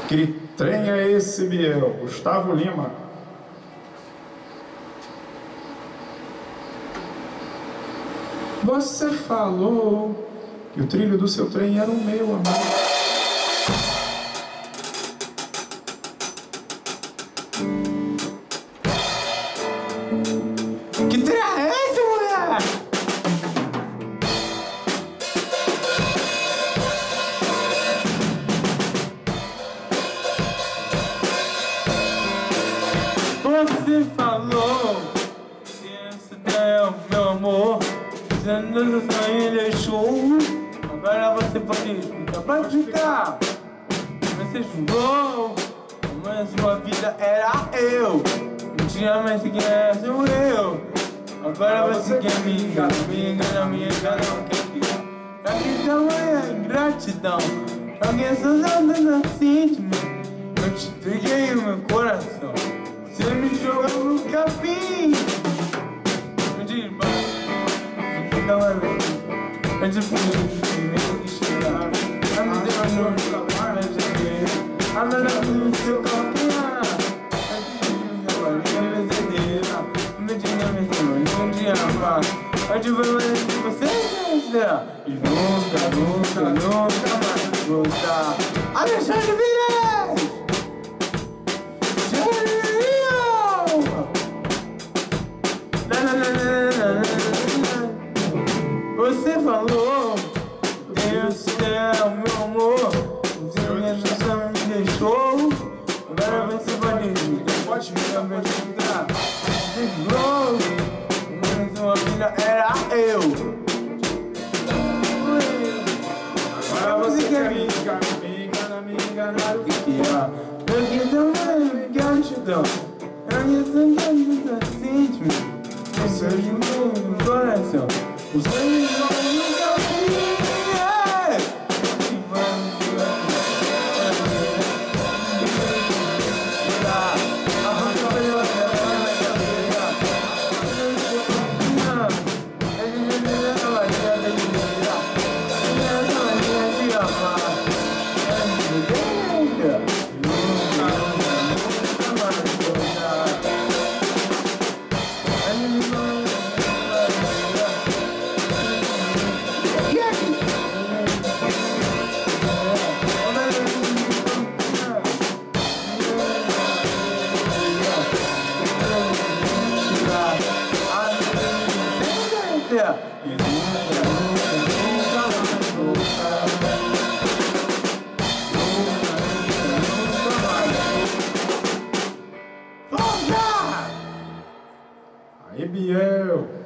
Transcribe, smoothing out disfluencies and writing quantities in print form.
Que trem é esse, Biel? Gustavo Lima. Você falou que o trilho do seu trem era o meu, amor. Que trem é esse, mulher? Você falou que esse trem é o meu amor. Você só me deixou. Agora você pode explicar pra explicar. Você jurou, mas sua vida era eu. Antigamente quem era sou eu. Agora você quer me engana, me engana, não quer que. Gratidão é ingratidão. Alguém só não sente, eu te entreguei o meu coração. Você me jogou no capim. Eu digo, não é mesmo. Eu te pedi de chorar. A me deu no meu trabalho, eu te vi. A melhor do seu calcanhar. Eu te vi no verdadeira. Me diga mesmo, não te amar. Eu te vou fazer que você quiser. E nunca mais voltar. Alexandre Vilas! Você falou, Deus é o meu amor. Você só me deixou. Agora você pode me explicar. Você jurou, mas sua vida era eu. Agora você quer me enganar, o que é? Gratidão é gratidão. Você jurou no coração. Você me jogou no capim. Aí, Biel.